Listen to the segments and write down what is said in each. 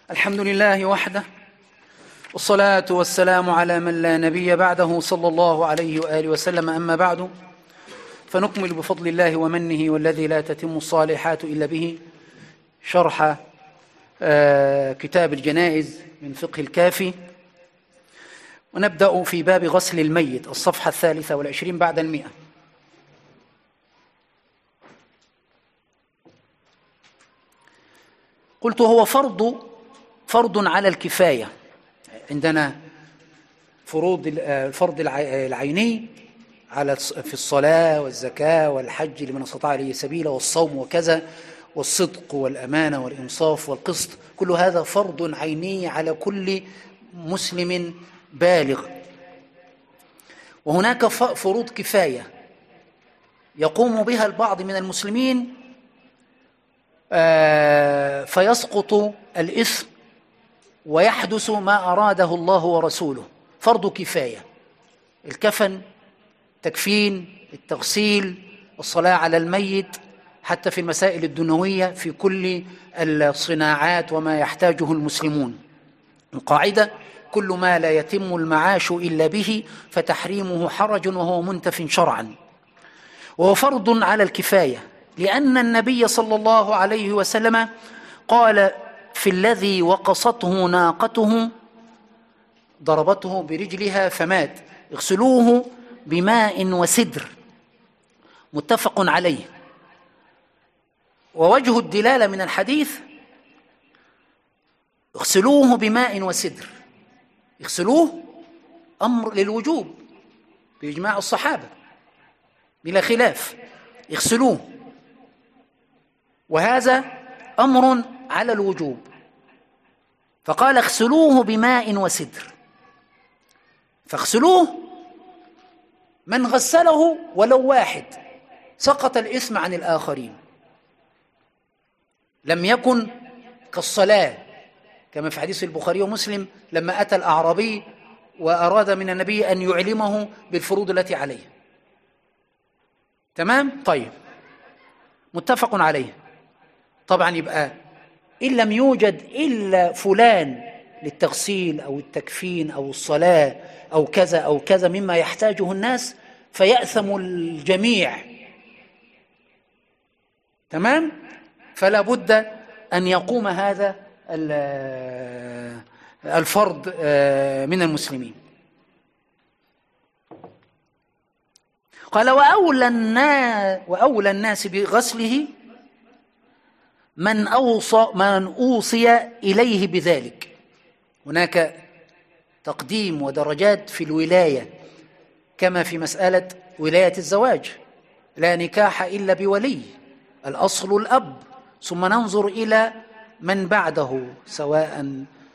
الحمد لله وحده، والصلاة والسلام على من لا نبي بعده صلى الله عليه وآله وسلم. أما بعد، فنكمل بفضل الله ومنه والذي لا تتم الصالحات إلا به شرح كتاب الجنائز من فقه الكافي، ونبدأ في باب غسل الميت، الصفحة 23 بعد 100. قلت هو فرض على الكفاية. عندنا الفرض العيني في الصلاة والزكاة والحج لمن استطاع إليه سبيلا، والصوم وكذا، والصدق والأمانة والإنصاف والقسط، كل هذا فرض عيني على كل مسلم بالغ. وهناك فروض كفاية يقوم بها البعض من المسلمين فيسقط الإثم ويحدث ما أراده الله ورسوله. فرض كفاية: الكفن، التكفين، التغسيل، الصلاة على الميت، حتى في المسائل الدنيوية في كل الصناعات وما يحتاجه المسلمون. القاعدة: كل ما لا يتم المعاش إلا به فتحريمه حرج وهو منتف شرعا. وهو فرض على الكفاية لأن النبي صلى الله عليه وسلم قال في الذي وقصته ناقته ضربته برجلها فمات: اغسلوه بماء وسدر، متفق عليه. ووجه الدلالة من الحديث اغسلوه بماء وسدر، اغسلوه أمر للوجوب بإجماع الصحابة بلا خلاف، اغسلوه، وهذا أمر على الوجوب، فقال اغسلوه بماء وسدر. فاغسلوه، من غسله ولو واحد سقط الإثم عن الآخرين. لم يكن كالصلاة كما في حديث البخاري ومسلم لما أتى الأعرابي وأراد من النبي أن يعلمه بالفروض التي عليه. تمام؟ طيب، متفق عليه. طبعا يبقى إن لم يوجد إلا فلان للتغسيل أو التكفين أو الصلاة أو كذا أو كذا مما يحتاجه الناس فيأثم الجميع. تمام؟ فلا بد أن يقوم هذا الفرض من المسلمين. قال وأولى الناس بغسله من أوصي إليه بذلك. هناك تقديم ودرجات في الولاية كما في مسألة ولاية الزواج: لا نكاح إلا بولي، الأصل الأب، ثم ننظر إلى من بعده سواء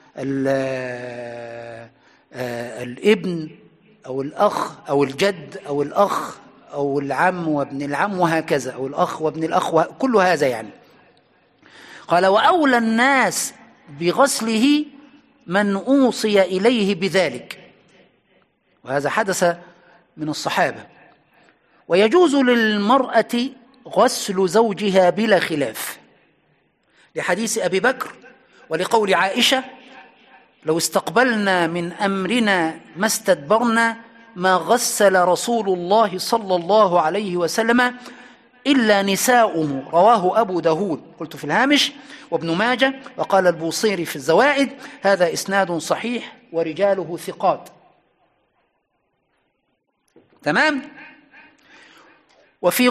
الابن أو الأخ أو الجد أو الأخ أو العم وابن العم وهكذا، أو الأخ وابن الأخ، كل هذا يعني. قال وأولى الناس بغسله من أوصي إليه بذلك، وهذا حدث من الصحابة. ويجوز للمرأة غسل زوجها بلا خلاف، لحديث أبي بكر ولقول عائشة: لو استقبلنا من أمرنا ما استدبرنا ما غسل رسول الله صلى الله عليه وسلم إلا نساؤه. رواه أبو داود، قلت في الهامش، وابن ماجه، وقال البوصيري في الزوائد: هذا إسناد صحيح ورجاله ثقات. تمام؟ وفي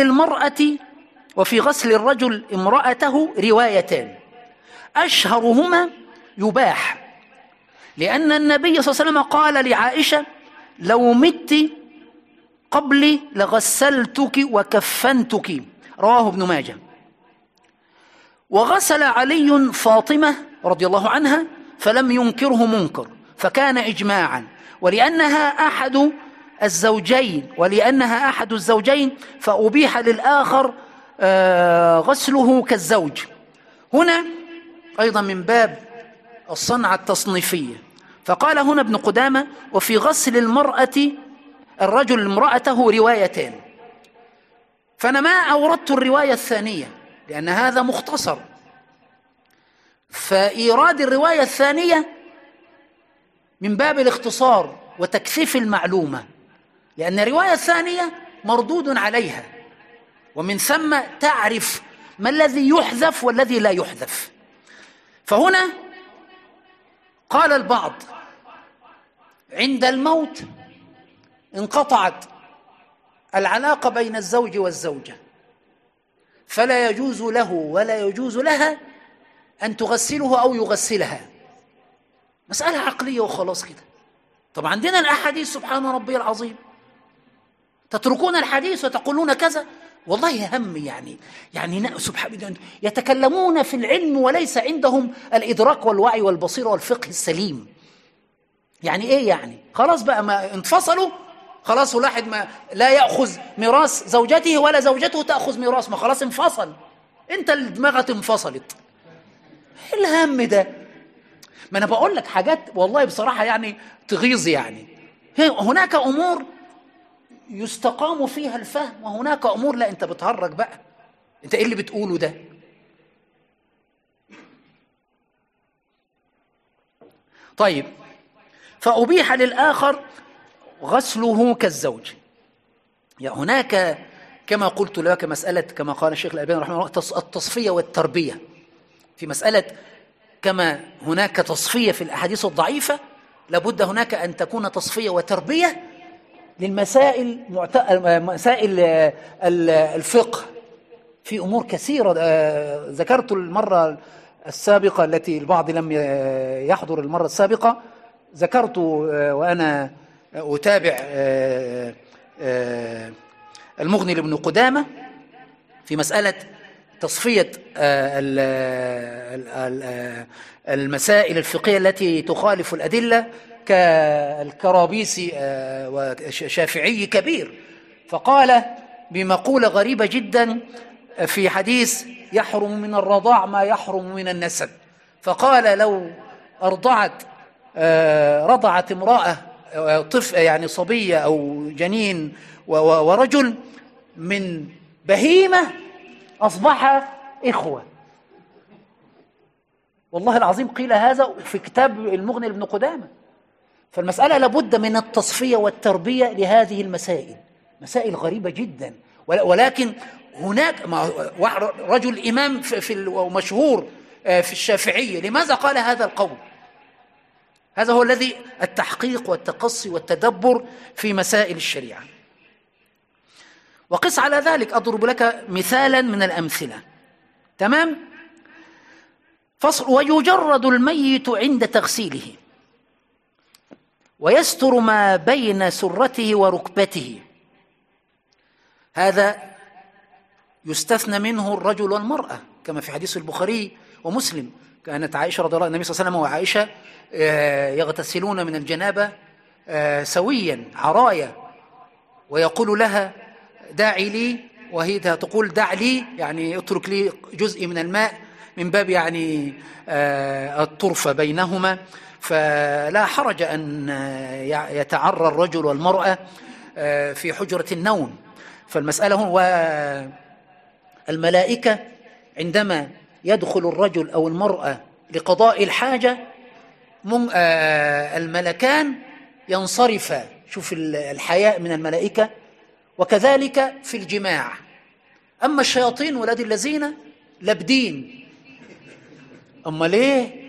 غسل الرجل امرأته روايتان، أشهرهما يباح، لأن النبي صلى الله عليه وسلم قال لعائشة: لو مت قبلي لغسلتك وكفنتك. رواه ابن ماجه. وغسل علي فاطمة رضي الله عنها فلم ينكره منكر، فكان إجماعا. ولأنها أحد الزوجين فأبيح للآخر غسله كالزوج. هنا أيضا من باب الصنعة التصنيفية، فقال هنا ابن قدامة: وفي غسل الرجل امرأته روايتان. فأنا ما أوردت الرواية الثانية لأن هذا مختصر، فإيراد الرواية الثانية من باب الاختصار وتكثيف المعلومة، لأن الرواية الثانية مردود عليها، ومن ثم تعرف ما الذي يحذف والذي لا يحذف. فهنا قال البعض عند الموت انقطعت العلاقة بين الزوج والزوجة، فلا يجوز له ولا يجوز لها أن تغسله أو يغسلها. مسألة عقلية وخلاص كده. طب عندنا الأحاديث سبحان ربي العظيم، تتركون الحديث وتقولون كذا. والله هم يعني سبحان، يتكلمون في العلم وليس عندهم الإدراك والوعي والبصيرة والفقه السليم. يعني إيه يعني؟ خلاص بقى ما انفصلوا، خلاص واحد ما لا يأخذ ميراث زوجته ولا زوجته تأخذ ميراث، ما خلاص انفصل، انت اللي دماغك انفصلت. ايه الهم ده؟ ما انا بقول لك حاجات والله بصراحة يعني تغيظ. يعني هناك امور يستقام فيها الفهم، وهناك امور لا، انت بتهرج بقى، انت ايه اللي بتقوله ده؟ طيب، فأبيح للآخر غسله كالزوج. يعني هناك كما قلت لك مسألة، كما قال الشيخ الألباني رحمه الله، التصفية والتربية في مسألة. كما هناك تصفية في الأحاديث الضعيفة، لابد هناك أن تكون تصفية وتربية للمسائل، مسائل الفقه في أمور كثيرة. ذكرت المرة السابقة التي البعض لم يحضر المرة السابقة، ذكرت وأنا أتابع المغني لابن قدامة في مسألة تصفية المسائل الفقهية التي تخالف الأدلة، كالكرابيسي وشافعي كبير، فقال بمقولة غريبة جدا في حديث يحرم من الرضاع ما يحرم من النسب، فقال لو رضعت امرأة طفل يعني صبية أو جنين ورجل من بهيمة أصبح إخوة. والله العظيم قيل هذا في كتاب المغني لابن قدامة. فالمسألة لابد من التصفية والتربية لهذه المسائل، مسائل غريبة جدا. ولكن هناك رجل إمام ومشهور في الشافعية، لماذا قال هذا القول؟ هذا هو الذي التحقيق والتقصي والتدبر في مسائل الشريعة. وقس على ذلك، أضرب لك مثالا من الأمثلة. تمام؟ فصل: ويجرد الميت عند تغسيله ويستر ما بين سرته وركبته. هذا يستثنى منه الرجل والمرأة، كما في حديث البخاري ومسلم، كانت عائشة رضي الله عنها النبي صلى الله عليه وسلم وعائشة يغتسلون من الجنابة سويا عرايا، ويقول لها داعي لي، وهي تقول دع لي، يعني اترك لي جزء من الماء، من باب يعني الطرفة بينهما، فلا حرج أن يتعرى الرجل والمرأة في حجرة النوم. فالمسألة هو الملائكة عندما يدخل الرجل أو المرأة لقضاء الحاجة الملكان ينصرفا، شوف الحياء من الملائكة. وكذلك في الجماع. أما الشياطين ولاد الذين لابدين. أما ليه؟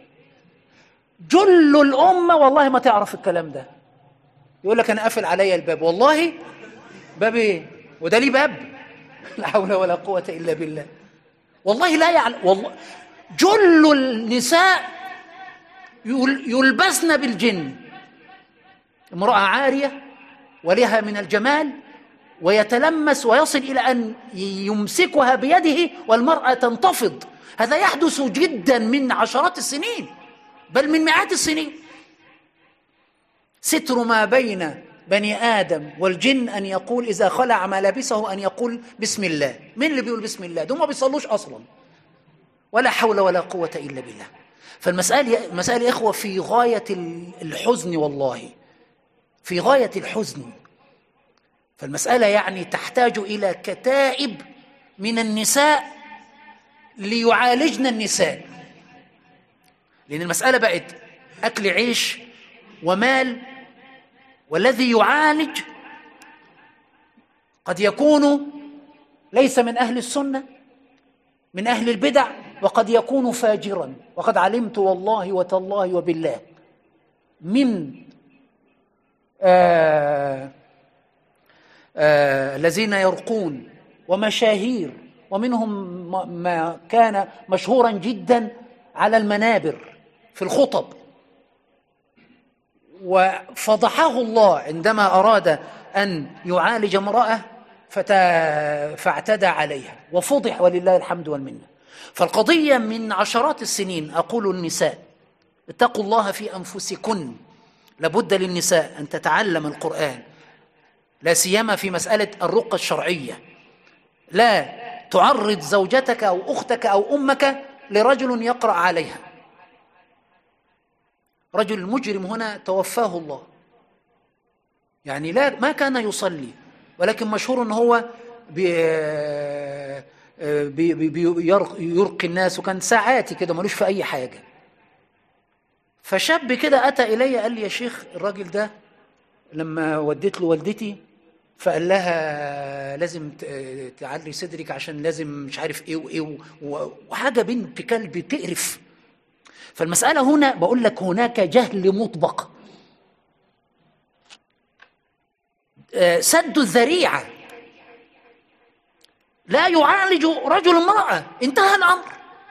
جل الأمة والله ما تعرف الكلام ده، يقول لك أنا قافل عليا الباب. والله باب إيه؟ وده ليه باب؟ لا حول ولا قوة إلا بالله. والله لا يعلم. والله جل النساء يلبسن بالجن، امرأة عارية ولها من الجمال، ويتلمس ويصل إلى أن يمسكها بيده والمرأة تنتفض. هذا يحدث جدا من عشرات السنين، بل من مئات السنين. ستر ما بين بني آدم والجن أن يقول إذا خلع ملابسه أن يقول بسم الله. مين اللي بيقول بسم الله؟ دول ما بيصلوش أصلا، ولا حول ولا قوة إلا بالله. فالمسائل يا إخوة في غاية الحزن، والله في غاية الحزن. فالمسألة يعني تحتاج إلى كتائب من النساء ليعالجن النساء. لأن المسألة بقت أكل عيش ومال، والذي يعالج قد يكون ليس من أهل السنة، من أهل البدع، وقد يكون فاجرا. وقد علمت والله وتالله وبالله من الذين يرقون ومشاهير، ومنهم ما كان مشهورا جدا على المنابر في الخطب، وفضحه الله عندما أراد أن يعالج امرأة فاعتدى عليها وفضح، ولله الحمد والمنة. فالقضية من عشرات السنين أقول النساء اتقوا الله في أنفسكن، لابد للنساء أن تتعلم القرآن، لا سيما في مسألة الرقة الشرعية. لا تعرض زوجتك أو أختك أو أمك لرجل يقرأ عليها. رجل مجرم هنا توفاه الله، يعني ما كان يصلي، ولكن مشهور أنه هو يرقي الناس، وكان ساعاتي كده ملوش في أي حاجة. فشاب كده أتى إلي قال لي يا شيخ الراجل ده لما وديت له والدتي فقال لها لازم تعلي صدرك عشان لازم مش عارف ايه وايه وحاجة بنت كلب تقرف. فالمسألة هنا بقول لك هناك جهل مطبق، سد الذريعة، لا يعالج رجل امرأة، انتهى الأمر،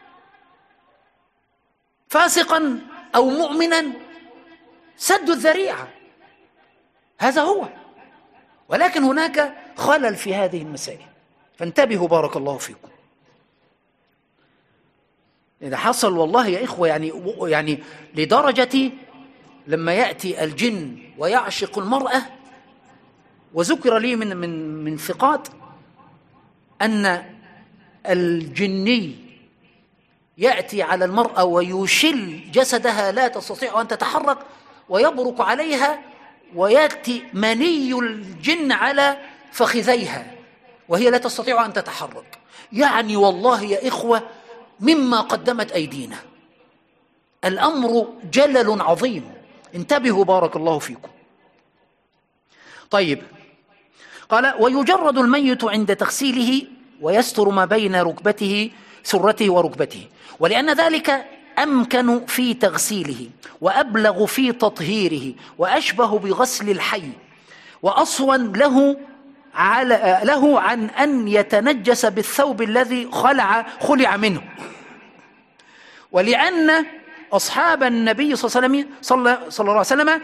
فاسقا أو مؤمنا، سد الذريعة، هذا هو. ولكن هناك خلل في هذه المسائل، فانتبهوا بارك الله فيكم. إذا حصل والله يا إخوة يعني لدرجة لما يأتي الجن ويعشق المرأة، وذكر لي من ثقات أن الجني يأتي على المرأة ويشل جسدها لا تستطيع أن تتحرك ويبرك عليها، ويأتي مني الجن على فخذيها وهي لا تستطيع أن تتحرك. يعني والله يا إخوة مما قدمت أيدينا، الأمر جلل عظيم، انتبهوا بارك الله فيكم. طيب، قال ويجرد الميت عند تغسيله ويستر ما بين ركبته سرته وركبته، ولأن ذلك أمكن في تغسيله وأبلغ في تطهيره وأشبه بغسل الحي وأصون له عن أن يتنجس بالثوب الذي خلع منه. ولأن أصحاب النبي صلى الله عليه وسلم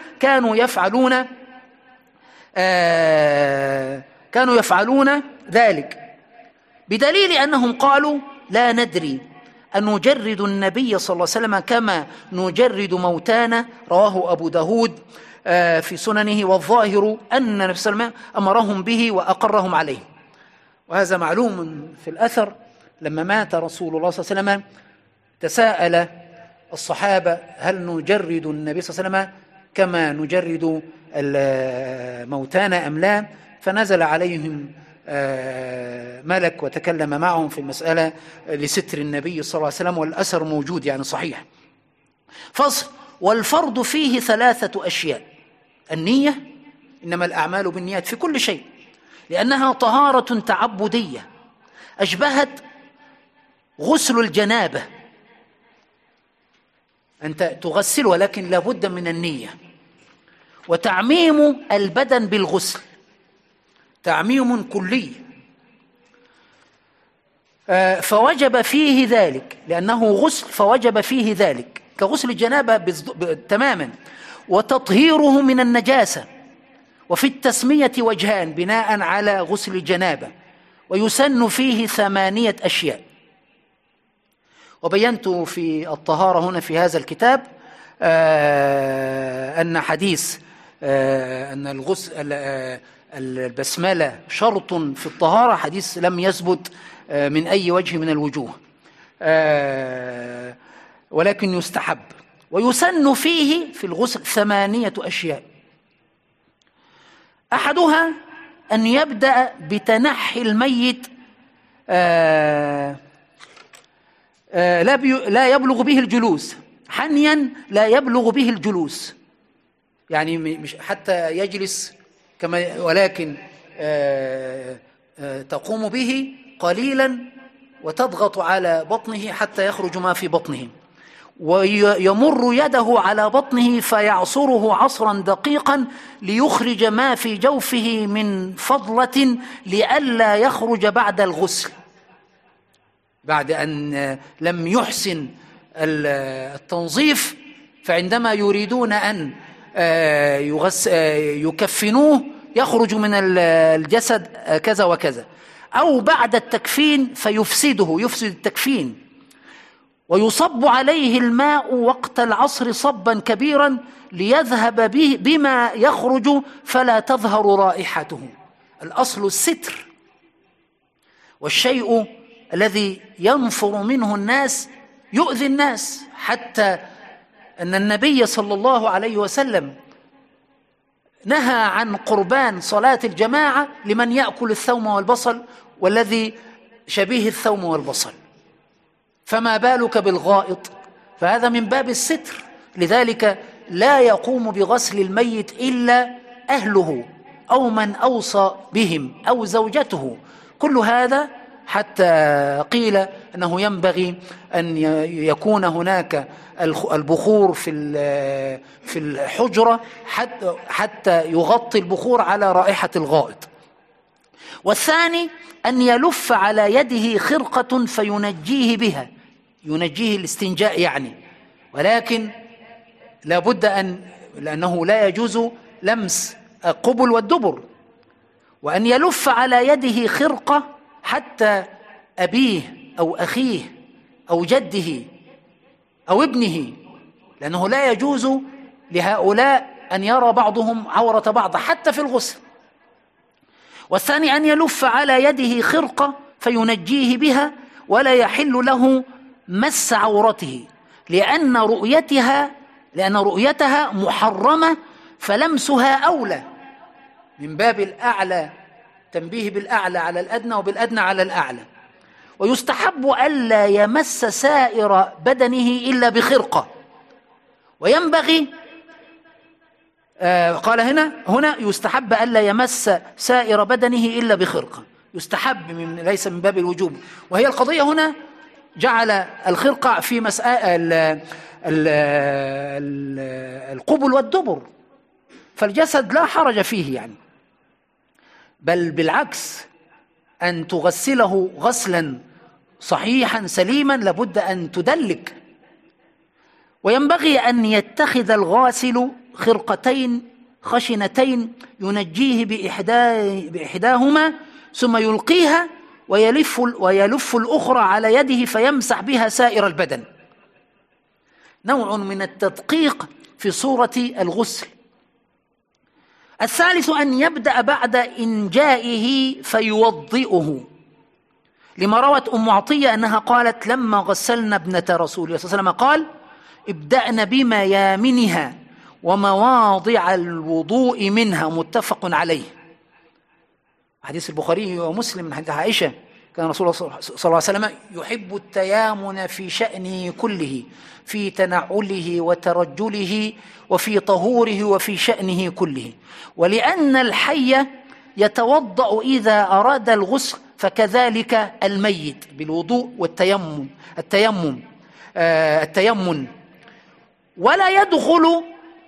كانوا يفعلون ذلك، بدليل أنهم قالوا لا ندري أن نجرد النبي صلى الله عليه وسلم كما نجرد موتانا، رواه أبو داود في سننه، والظاهر أن النبي صلى الله عليه وسلم أمرهم به وأقرهم عليه. وهذا معلوم في الأثر، لما مات رسول الله صلى الله عليه وسلم تساءل الصحابة هل نجرد النبي صلى الله عليه وسلم كما نجرد موتانا أم لا؟ فنزل عليهم ملك وتكلم معهم في المسألة لستر النبي صلى الله عليه وسلم، والأثر موجود يعني صحيح. فصل: والفرض فيه 3 أشياء: النية، إنما الأعمال بالنيات في كل شيء، لأنها طهارة تعبدية أشبهت غسل الجنابة، أنت تغسل ولكن لابد من النية. وتعميم البدن بالغسل تعميم كلي، فوجب فيه ذلك، لأنه غسل فوجب فيه ذلك كغسل الجنابة تماما. وتطهيره من النجاسة، وفي التسمية وجهان بناء على غسل الجنابة. ويسن فيه 8 أشياء. وبينت في الطهارة هنا في هذا الكتاب أن حديث أن الغسل البسملة شرط في الطهارة حديث لم يثبت من أي وجه من الوجوه، ولكن يستحب. ويسن فيه في الغسل 8 أشياء. أحدها أن يبدأ بتنحي الميت لا يبلغ به الجلوس حنيا لا يبلغ به الجلوس، يعني مش حتى يجلس كما، ولكن تقوم به قليلا وتضغط على بطنه حتى يخرج ما في بطنه، ويمر يده على بطنه فيعصره عصرا دقيقا ليخرج ما في جوفه من فضلة لئلا يخرج بعد الغسل، بعد أن لم يحسن التنظيف. فعندما يريدون أن يكفنوه يخرج من الجسد كذا وكذا، أو بعد التكفين فيفسده، يفسد التكفين، ويصب عليه الماء وقت العصر صبا كبيرا ليذهب بما يخرج فلا تظهر رائحته. الأصل الستر، والشيء الذي ينفر منه الناس يؤذي الناس، حتى أن النبي صلى الله عليه وسلم نهى عن قربان صلاة الجماعة لمن يأكل الثوم والبصل، والذي شبيه الثوم والبصل، فما بالك بالغائط؟ فهذا من باب الستر. لذلك لا يقوم بغسل الميت إلا أهله أو من أوصى بهم أو زوجته. كل هذا حتى قيل أنه ينبغي أن يكون هناك البخور في الحجرة حتى يغطي البخور على رائحة الغائط. والثاني أن يلف على يده خرقة فينجيه بها، ينجيه الاستنجاء يعني، ولكن لابد لأنه لا يجوز لمس القبل والدبر، وأن يلف على يده خرقة حتى أبيه أو أخيه أو جده أو ابنه، لأنه لا يجوز لهؤلاء أن يرى بعضهم عورة بعض حتى في الغسل. والثاني أن يلف على يده خرقة فينجيه بها، ولا يحل له مس عورته لأن رؤيتها محرمة، فلمسها أولى، من باب الأعلى، تنبيه بالأعلى على الأدنى وبالأدنى على الأعلى. ويستحب ألا يمس سائر بدنه إلا بخرقة، وينبغي قال هنا يستحب ألا يمس سائر بدنه إلا بخرقة، يستحب ليس من باب الوجوب. وهي القضية هنا جعل الخرقة في مسألة القبل والدبر، فالجسد لا حرج فيه يعني، بل بالعكس أن تغسله غسلا صحيحا سليما لابد أن تدلك. وينبغي أن يتخذ الغاسل خرقتين خشنتين ينجيه بإحداهما ثم يلقيها ويلف الأخرى على يده فيمسح بها سائر البدن، نوع من التدقيق في صورة الغسل. الثالث أن يبدأ بعد إنجائه فيوضئه، لما روت أم عطية أنها قالت لما غسلنا ابنة رسول الله صلى الله عليه وسلم قال ابدأن بميامنها ومواضع الوضوء منها، متفق عليه. حديث البخاري ومسلم من حديث عائشة كان رسول الله صلى الله عليه وسلم يحب التيامن في شأنه كله، في تنعله وترجله وفي طهوره وفي شأنه كله. ولأن الحي يتوضأ إذا أراد الغسل فكذلك الميت بالوضوء والتيمم التيمم ولا يدخل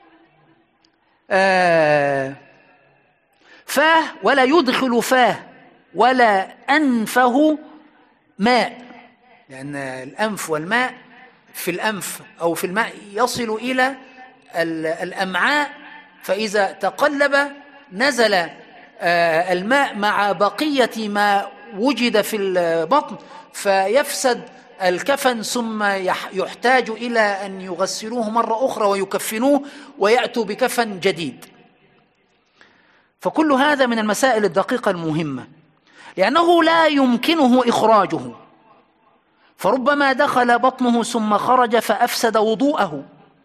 فاه ولا يدخل فاه ولا أنفه ماء، لأن الأنف والماء في الأنف أو في الماء يصل إلى الأمعاء، فإذا تقلب نزل الماء مع بقية ما وجد في البطن فيفسد الكفن، ثم يحتاج إلى أن يغسلوه مرة أخرى ويكفنوه ويأتوا بكفن جديد. فكل هذا من المسائل الدقيقة المهمة، لأنه لا يمكنه إخراجه، فربما دخل بطنه ثم خرج فأفسد وضوءه.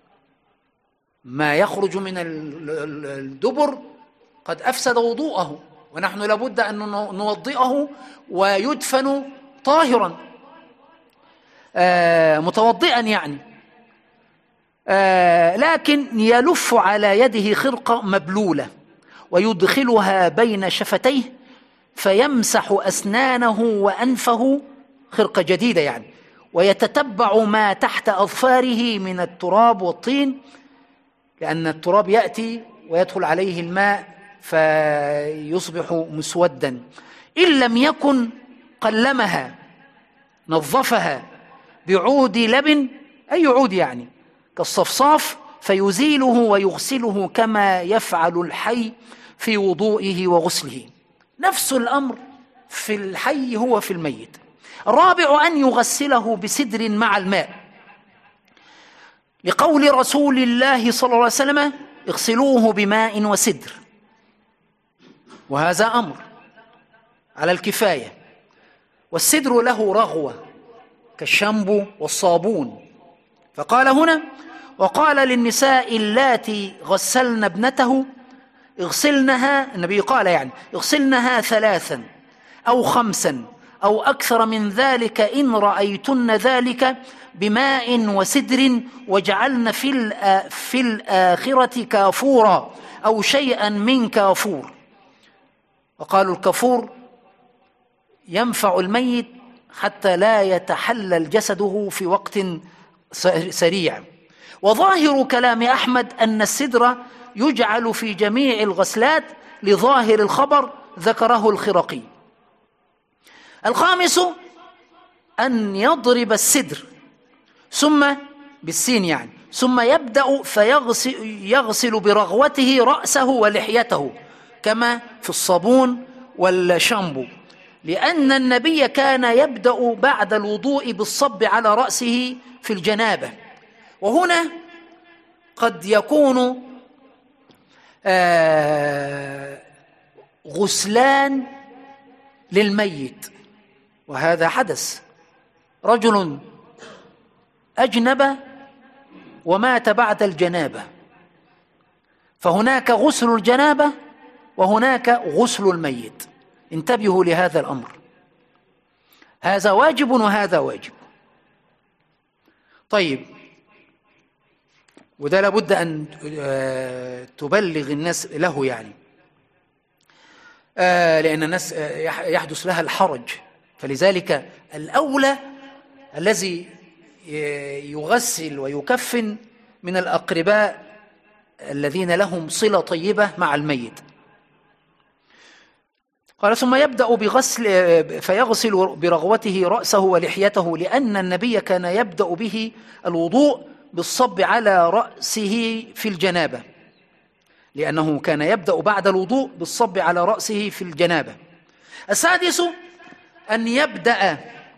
ما يخرج من الدبر قد أفسد وضوءه، ونحن لابد أن نوضئه ويدفن طاهرا متوضئا يعني. لكن يلف على يده خرقة مبلولة ويدخلها بين شفتيه فيمسح أسنانه وأنفه، خرقة جديدة يعني، ويتتبع ما تحت أظفاره من التراب والطين، لأن التراب يأتي ويدخل عليه الماء فيصبح مسودا. إن لم يكن قلمها نظفها بعود لبن، أي عود يعني كالصفصاف، فيزيله ويغسله كما يفعل الحي في وضوئه وغسله. نفس الأمر في الحي هو في الميت. الرابع أن يغسله بسدر مع الماء، لقول رسول الله صلى الله عليه وسلم: اغسلوه بماء وسدر، وهذا أمر على الكفاية. والسدر له رغوة كالشامبو والصابون. فقال هنا: وقال للنساء اللاتي غسلن ابنته اغسلنها، النبي قال يعني اغسلنها 3 أو 5 أو أكثر من ذلك إن رأيتن ذلك بماء وسدر، واجعلن في الآخرة كافورا أو شيئا من كافور. وقالوا الكافور ينفع الميت حتى لا يتحلل جسده في وقت سريع. وظاهر كلام أحمد أن السدر يجعل في جميع الغسلات لظاهر الخبر ذكره الخرقي. الخامس أن يضرب السدر ثم بالسين يعني، ثم يبدأ فيغسل برغوته رأسه ولحيته كما في الصابون والشامبو، لأن النبي كان يبدأ بعد الوضوء بالصب على رأسه في الجنابة. وهنا قد يكون غسلان للميت، وهذا حدث. رجل أجنب ومات بعد الجنابة، فهناك غسل الجنابة وهناك غسل الميت. انتبهوا لهذا الأمر، هذا واجب وهذا واجب. طيب، وده لابد أن تبلغ الناس له يعني، لأن الناس يحدث لها الحرج. فلذلك الأولى الذي يغسل ويكفن من الأقرباء الذين لهم صلة طيبة مع الميت. قال: ثم يبدأ فيغسل برغوته رأسه ولحيته، لأن النبي كان يبدأ به الوضوء بالصب على رأسه في الجنابة، لأنه كان يبدأ بعد الوضوء بالصب على رأسه في الجنابة. السادس أن يبدأ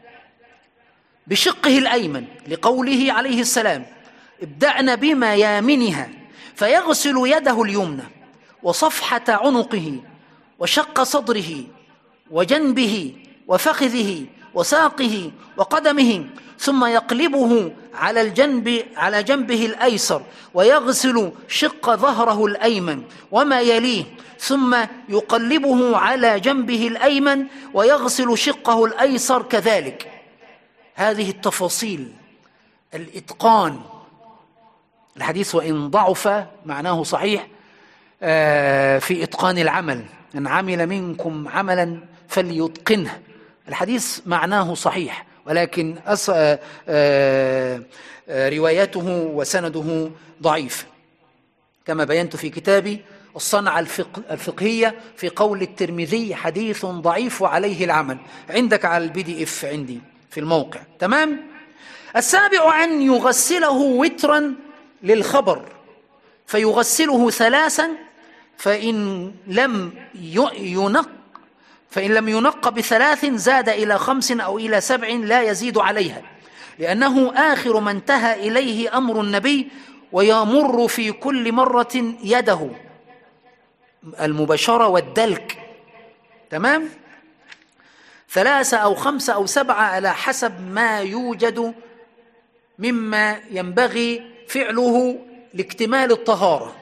بشقه الأيمن، لقوله عليه السلام: ابدأن بميامنها، فيغسل يده اليمنى وصفحة عنقه وشق صدره وجنبه وفخذه وساقه وقدمه، ثم يقلبه على جنبه الأيسر ويغسل شق ظهره الأيمن وما يليه، ثم يقلبه على جنبه الأيمن ويغسل شقه الأيسر كذلك. هذه التفاصيل، الإتقان. الحديث وإن ضعف معناه صحيح في إتقان العمل، من عمل منكم عملا فليتقنه. الحديث معناه صحيح، ولكن روايته وسنده ضعيف، كما بينت في كتابي الصنعة الفقهية في قول الترمذي: حديث ضعيف وعليه العمل. عندك على الPDF عندي في الموقع. تمام. السابع أن يغسله وترا للخبر، فيغسله 3، فإن لم ينق ب3 زاد إلى 5 أو إلى 7 لا يزيد عليها، لأنه آخر ما انتهى إليه أمر النبي، ويمر في كل مرة يده المباشرة والدلك. تمام. 3 أو 5 أو 7 على حسب ما يوجد مما ينبغي فعله لاكتمال الطهارة.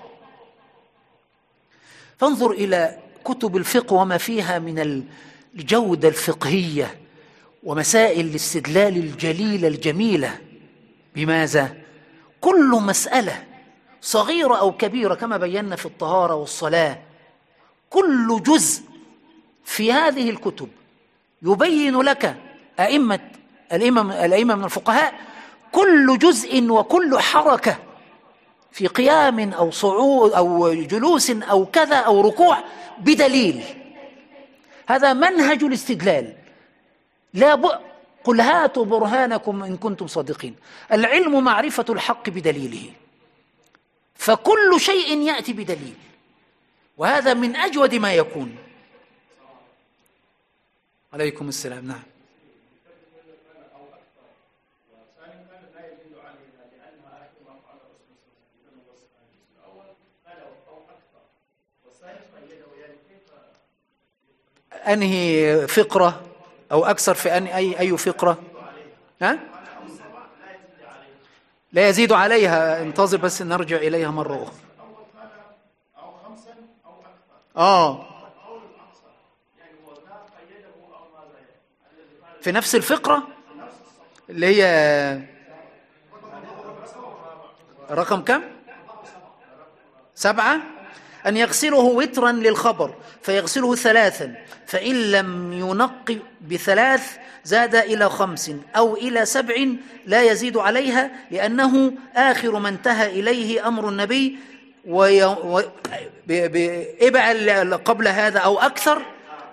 فانظر إلى كتب الفقه وما فيها من الجودة الفقهية ومسائل الاستدلال الجليلة الجميلة. بماذا؟ كل مسألة صغيرة أو كبيرة كما بينا في الطهارة والصلاة، كل جزء في هذه الكتب يبين لك الأئمة من الفقهاء كل جزء وكل حركة في قيام أو صعود أو جلوس أو كذا أو ركوع بدليل. هذا منهج الاستدلال. قل هاتوا برهانكم إن كنتم صادقين. العلم معرفة الحق بدليله، فكل شيء يأتي بدليل، وهذا من أجود ما يكون. عليكم السلام. نعم. أنهي فقرة أو أكثر في أي فقرة؟ ها؟ لا يزيد عليها. انتظر بس نرجع إليها مرة أخرى. في نفس الفقرة اللي هي رقم كم؟ 7. أن يغسله وترا للخبر فيغسله 3، فإن لم ينق ب3 زاد إلى 5 أو إلى 7 لا يزيد عليها، لأنه آخر ما انتهى إليه أمر النبي. إبعا قبل هذا أو أكثر،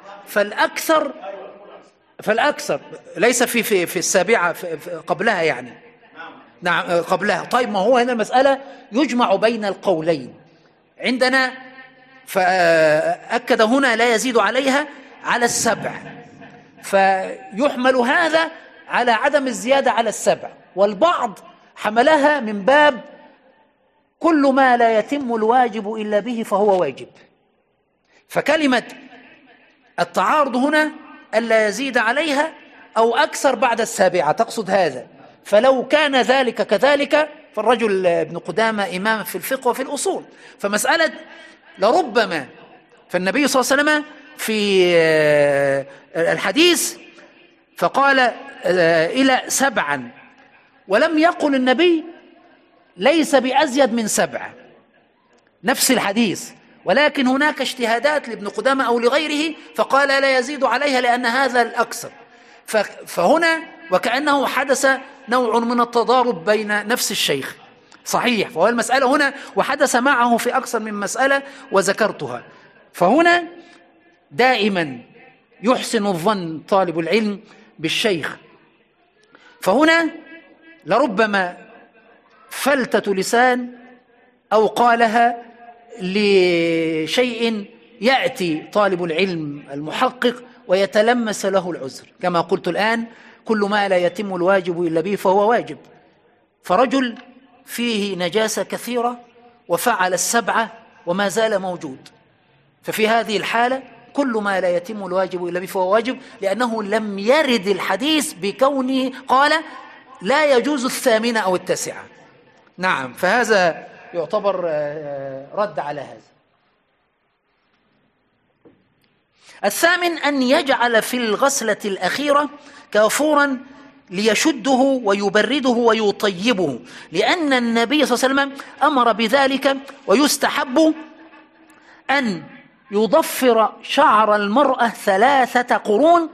فالأكثر ليس في 7 قبلها يعني. نعم قبلها. طيب، ما هو هنا المسألة يجمع بين القولين عندنا، فأكد هنا لا يزيد عليها على 7، فيحمل هذا على عدم الزيادة على 7، والبعض حملها من باب كل ما لا يتم الواجب إلا به فهو واجب. فكلمة التعارض هنا ألا يزيد عليها أو أكثر بعد 7 تقصد هذا. فلو كان ذلك كذلك فالرجل ابن قدامة إمام في الفقه وفي الأصول. فمسألة لربما، فالنبي صلى الله عليه وسلم في الحديث فقال إلى 7، ولم يقل النبي ليس بأزيد من 7، نفس الحديث، ولكن هناك اجتهادات لابن قدامة أو لغيره فقال لا يزيد عليها لأن هذا الأكثر. فهنا وكأنه حدث نوع من التضارب بين نفس الشيخ. صحيح، فهو المسألة هنا وحدث معه في أكثر من مسألة وذكرتها. فهنا دائما يحسن الظن طالب العلم بالشيخ. فهنا لربما فلتة لسان أو قالها لشيء يأتي طالب العلم المحقق ويتلمس له العذر. كما قلت الآن، كل ما لا يتم الواجب إلا به فهو واجب. فرجل فيه نجاسة كثيرة وفعل 7 وما زال موجود، ففي هذه الحالة كل ما لا يتم الواجب إلا به فهو واجب، لأنه لم يرد الحديث بكونه قال لا يجوز 8 أو 9. نعم، فهذا يعتبر رد على هذا. 8 أن يجعل في الغسلة الأخيرة كافورا ليشده ويبرده ويطيبه، لأن النبي صلى الله عليه وسلم أمر بذلك. ويستحب أن يضفر شعر المرأة 3 قرون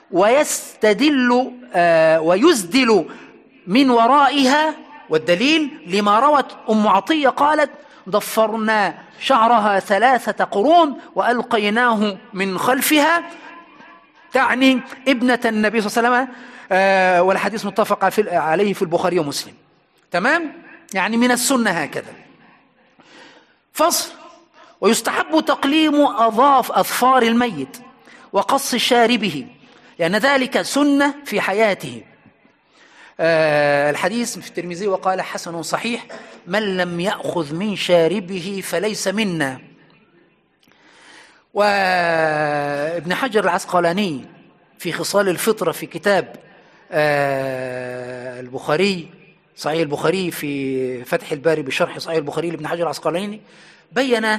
ويسدل من ورائها. والدليل لما روت أم عطية قالت ضفرنا شعرها 3 قرون وألقيناه من خلفها، تعني ابنة النبي صلى الله عليه وسلم، والحديث متفق عليه في البخاري ومسلم. تمام، يعني من السنة هكذا. فصل. ويستحب تقليم أظفار الميت وقص شاربه، لأن ذلك سنة في حياته. الحديث في الترمذي وقال حسن صحيح: من لم يأخذ من شاربه فليس منا. وابن حجر العسقلاني في خصال الفطرة في كتاب البخاري، صحيح البخاري، في فتح الباري بشرح صحيح البخاري لابن حجر العسقلاني، بين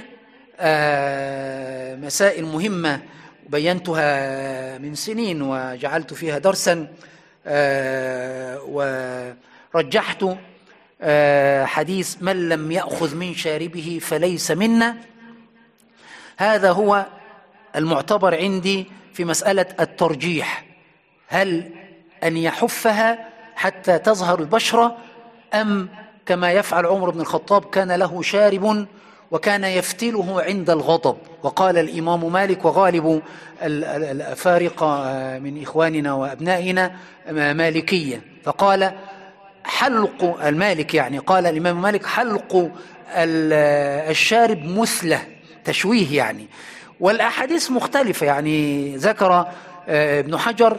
مسائل مهمة بينتها من سنين وجعلت فيها درسا، ورجحت حديث من لم يأخذ من شاربه فليس منا، هذا هو المعتبر عندي في مسألة الترجيح، هل أن يحفها حتى تظهر البشرة، أم كما يفعل عمر بن الخطاب كان له شارب وكان يفتله عند الغضب. وقال الإمام مالك وغالب الأفارقة من إخواننا وأبنائنا مالكية، فقال حلق المالك، يعني قال الإمام مالك حلق الشارب مثله، تشويه يعني. والأحاديث مختلفة، يعني ذكر ابن حجر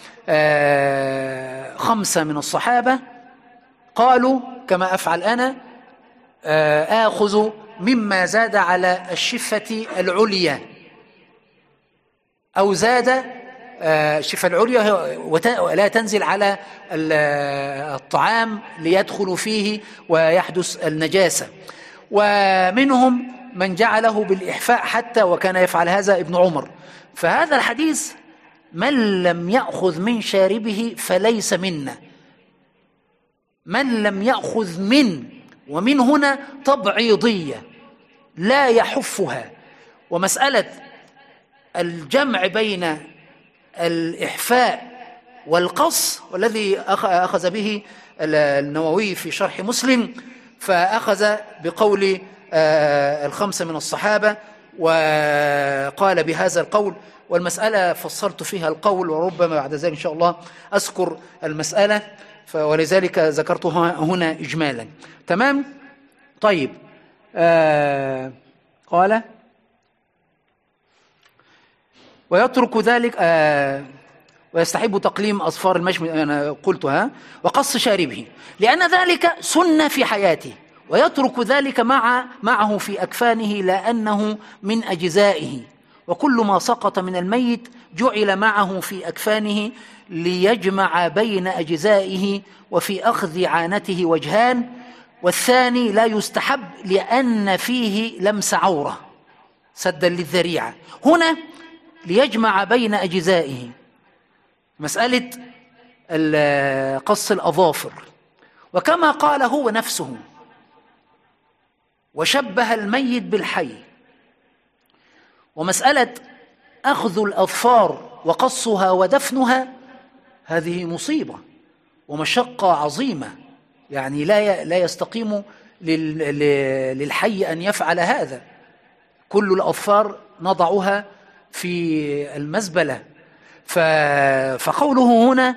5 من الصحابة قالوا كما أفعل أنا، آخذ مما زاد على الشفة العليا، أو زاد الشفة العليا ولا تنزل على الطعام ليدخل فيه ويحدث النجاسة. ومنهم من جعله بالإحفاء حتى، وكان يفعل هذا ابن عمر. فهذا الحديث من لم يأخذ من شاربه فليس منا، من لم يأخذ من، ومن هنا تبعيضية لا يحفها. ومسألة الجمع بين الإحفاء والقص والذي أخذ به النووي في شرح مسلم، فأخذ بقول 5 من الصحابة وقال بهذا القول. والمسألة فصلت فيها القول، وربما بعد ذلك إن شاء الله أذكر المسألة، ولذلك ذكرتها هنا إجمالا. تمام؟ طيب. قال ويترك ذلك ويستحب تقليم أظفار المشي، أنا قلتها، وقص شاربه لأن ذلك سنة في حياته، ويترك ذلك معه في أكفانه لأنه من أجزائه، وكل ما سقط من الميت جعل معه في أكفانه ليجمع بين أجزائه، وفي أخذ عانته وجهان، والثاني لا يستحب لأن فيه لمس عورة سدا للذريعة. هنا ليجمع بين أجزائه، مسألة قص الأظافر، وكما قال هو نفسه وشبه الميت بالحي. ومسألة أخذ الأظفار وقصها ودفنها هذه مصيبة ومشقة عظيمة، يعني لا يستقيم للحي أن يفعل هذا. كل الأظفار نضعها في المزبلة. فقوله هنا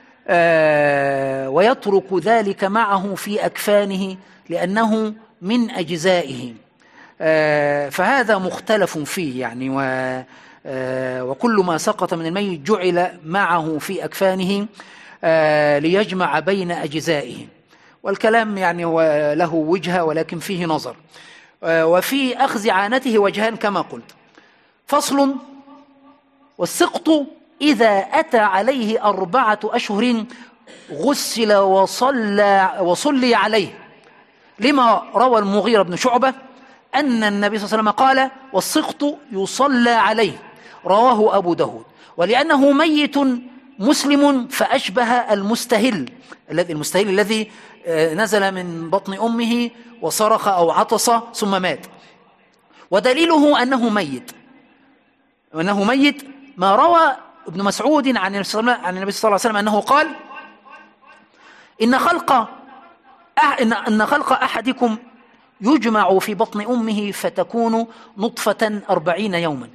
ويترك ذلك معه في أكفانه لأنه من أجزائه، فهذا مختلف فيه يعني. وكل ما سقط من الميت جعل معه في أكفانه ليجمع بين أجزائه. والكلام يعني له وجهة ولكن فيه نظر. وفي أخذ عانته وجهان كما قلت. فصل: والسقط إذا أتى عليه 4 أشهر غسل وصلي عليه، لما روى المغيرة بن شعبة أن النبي صلى الله عليه وسلم قال: والسقط يصلى عليه، رواه أبو داود. ولأنه ميت مسلم فأشبه المستهل الذي نزل من بطن أمه وصرخ أو عطس ثم مات. ودليله أنه ميت ما روى ابن مسعود عن النبي صلى الله عليه وسلم أنه قال: إن خلق أحدكم يجمع في بطن أمه فتكون نطفة 40 يوما،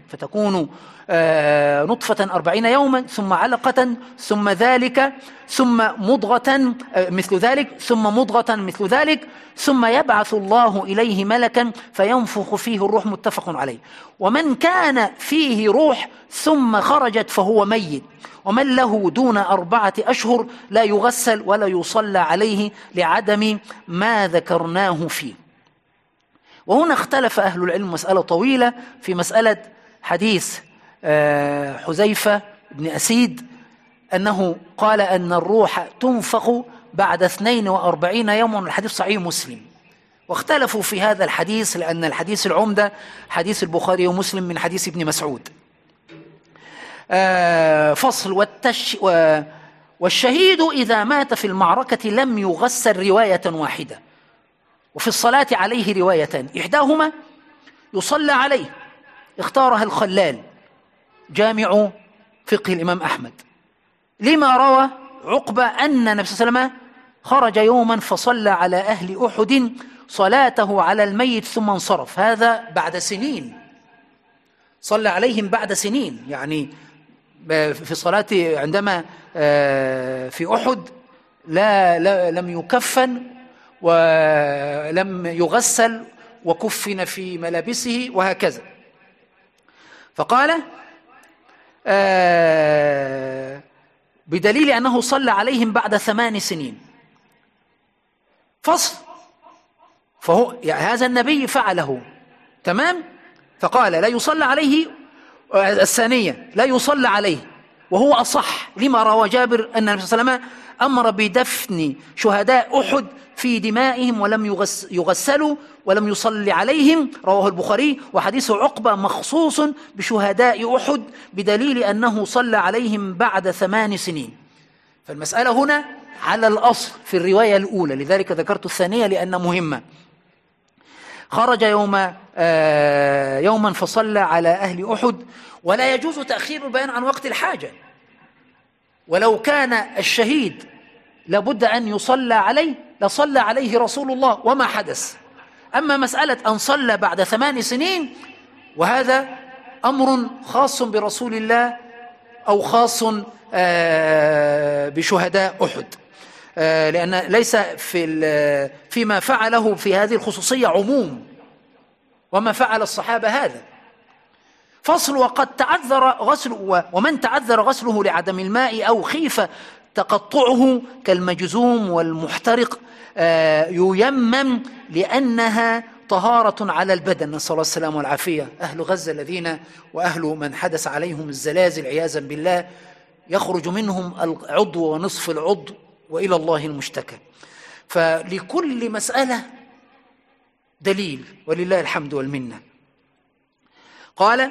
ثم علقة، ثم ذلك، ثم مضغة مثل ذلك، ثم مضغة مثل ذلك، ثم يبعث الله إليه ملكا فينفخ فيه الروح، متفق عليه. ومن كان فيه روح ثم خرجت فهو ميت، ومن له دون 4 أشهر لا يغسل ولا يصلى عليه لعدم ما ذكرناه فيه. وهنا اختلف أهل العلم مسألة طويلة في مسألة حديث حذيفة بن أسيد أنه قال أن الروح تنفخ بعد 42 يوما، الحديث صحيح مسلم. واختلفوا في هذا الحديث لأن الحديث العمدة حديث البخاري ومسلم من حديث ابن مسعود. فصل: والشهيد إذا مات في المعركة لم يغسل رواية واحدة، وفي الصلاة عليه روايتان، إحداهما يصلى عليه، اختارها الخلال جامع فقه الإمام أحمد، لما روى عقبة أن النبي صلى الله عليه وسلم خرج يوما فصلى على أهل أحد صلاته على الميت ثم انصرف. هذا بعد سنين، صلى عليهم بعد سنين، يعني في صلاة عندما في أحد لم يكفن ولم يغسل وكفن في ملابسه وهكذا. فقال بدليل أنه صلى عليهم بعد 8 سنين. فصل، فهو يعني هذا النبي فعله تمام. فقال لا يصلى عليه، الثانية لا يصلى عليه، وهو أصح لما روى جابر أن النبي صلى الله عليه وسلم أمر بدفن شهداء أحد في دمائهم ولم يغسلوا ولم يصلي عليهم، رواه البخاري. وحديث عقبة مخصوص بشهداء أحد بدليل أنه صلى عليهم بعد 8 سنين. فالمسألة هنا على الأصل في الرواية الأولى، لذلك ذكرت الثانية لأن مهمة. خرج يوما فصلى على أهل أحد، ولا يجوز تأخير البيان عن وقت الحاجة، ولو كان الشهيد لابد أن يصلى عليه لصلى عليه رسول الله وما حدث. أما مسألة أن صلى بعد 8 سنين، وهذا أمر خاص برسول الله أو خاص بشهداء أحد، لأن ليس فيما فعله في هذه الخصوصية عموم، وما فعل الصحابة هذا. فصل، وقد تعذر غسله، ومن تعذر غسله لعدم الماء أو خيف تقطعه كالمجزوم والمحترق ييمم لأنها طهارة على البدن، نسأل الله السلامة والعافية. أهل غزة الذين وأهل من حدث عليهم الزلازل عياذا بالله يخرج منهم العضو ونصف العضو وإلى الله المشتكى. فلكل مسألة دليل ولله الحمد والمنة. قال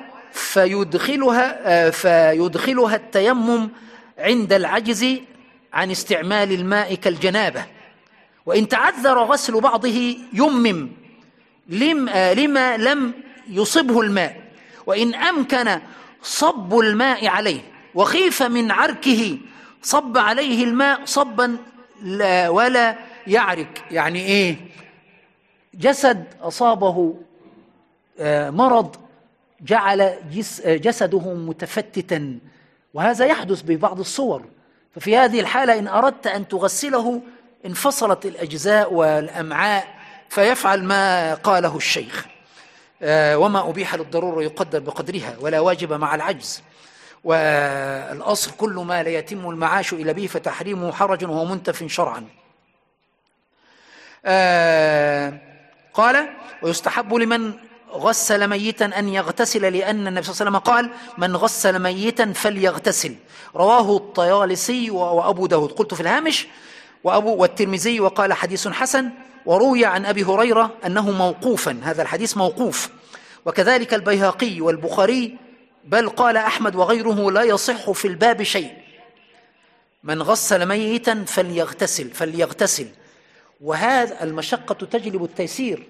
فيدخلها التيمم عند العجز عن استعمال الماء كالجنابة، وإن تعذر غسل بعضه يمم لما لم يصبه الماء، وإن أمكن صب الماء عليه وخيف من عركه صب عليه الماء صبا ولا يعرك. يعني إيه؟ جسد أصابه مرض جعل جسده متفتتا، وهذا يحدث ببعض الصور. ففي هذه الحالة إن أردت أن تغسله انفصلت الأجزاء والأمعاء، فيفعل ما قاله الشيخ، وما أبيح للضرورة يقدر بقدرها ولا واجب مع العجز، والأصل كل ما لا يتم المعاش إلى به فتحريمه حرج وهو منتف شرعا. قال ويستحب لمن غسل ميتا أن يغتسل، لأن النبي صلى الله عليه وسلم قال من غسل ميتا فليغتسل، رواه الطيالسي وأبو داود. قلت في الهامش والترمذي وقال حديث حسن، وروي عن أبي هريرة أنه موقوفا، هذا الحديث موقوف، وكذلك البيهقي والبخاري، بل قال أحمد وغيره لا يصح في الباب شيء. من غسل ميتا فليغتسل، وهذا المشقة تجلب التيسير،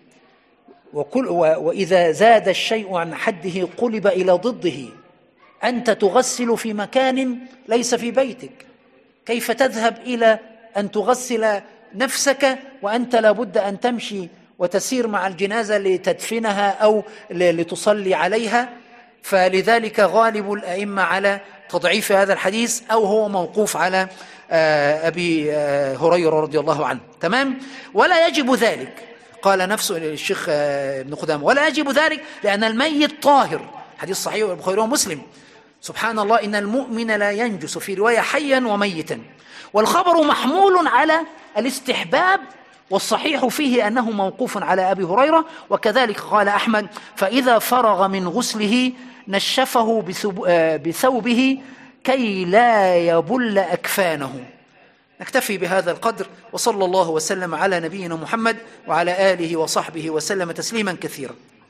وإذا زاد الشيء عن حده قلب إلى ضده. أنت تغسل في مكان ليس في بيتك، كيف تذهب إلى أن تغسل نفسك وأنت لابد أن تمشي وتسير مع الجنازة لتدفنها أو لتصلي عليها؟ فلذلك غالب الأئمة على تضعيف هذا الحديث، أو هو موقوف على أبي هريرة رضي الله عنه. تمام؟ ولا يجب ذلك، قال نفسه الشيخ ابن قدامة، ولا يجب ذلك لأن الميت طاهر، حديث صحيح البخاري ومسلم. سبحان الله، إن المؤمن لا ينجس، في رواية حيا وميتا. والخبر محمول على الاستحباب، والصحيح فيه أنه موقوف على أبي هريرة. وكذلك قال أحمد فإذا فرغ من غسله نشفه بثوبه كي لا يبل أكفانه. نكتفي بهذا القدر، وصلى الله وسلم على نبينا محمد وعلى آله وصحبه وسلم تسليما كثيرا.